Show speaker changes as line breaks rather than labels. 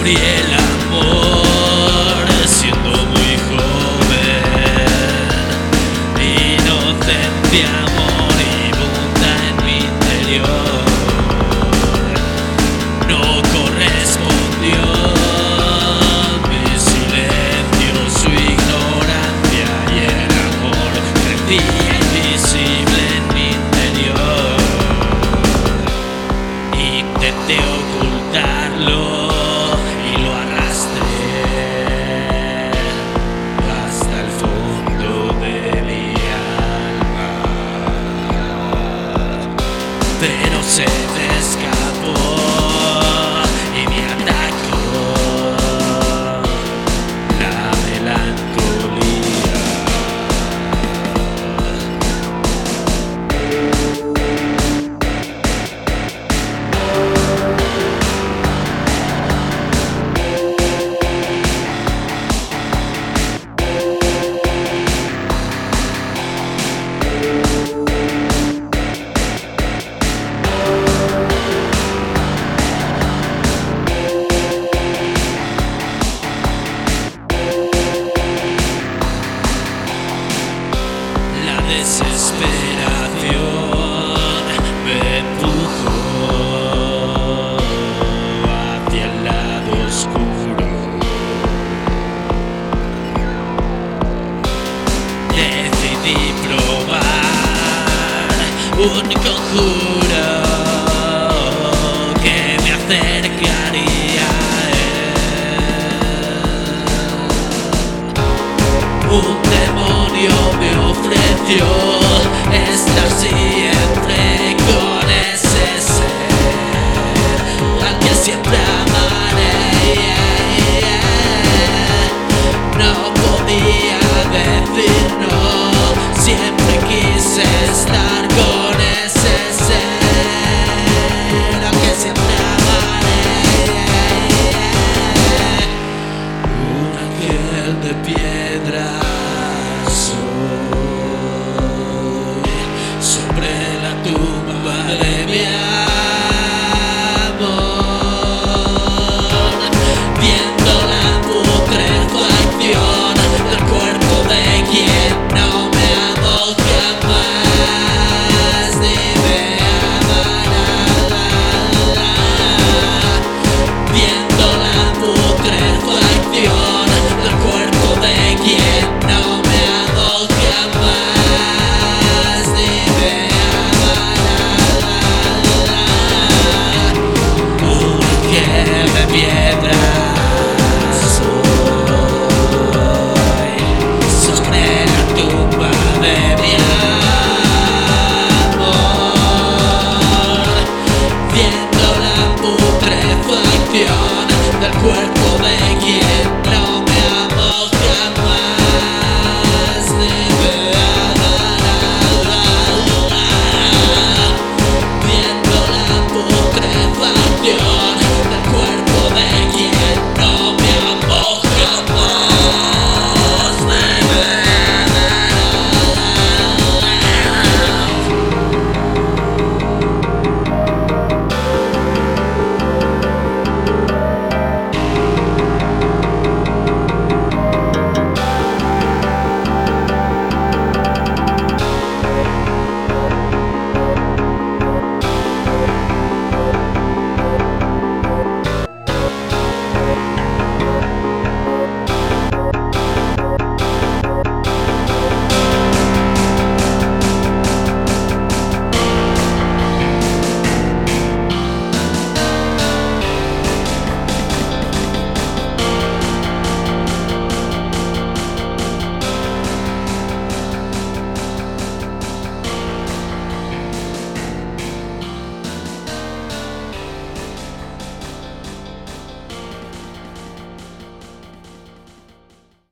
Descubrí el amor siendo muy joven, inocencia moribunda en mi interior. No correspondió mi silencio, su ignorancia y el amor crecía invisible en mi interior. Intenté ocultarlo y lo arrastré hasta el fondo de mi alma, pero se me escapó y me atacó la melancolía. La desesperación me empujó hacia el lado oscuro. Decidí probar un conjuro que me acercaría a él. Un demonio me ofreció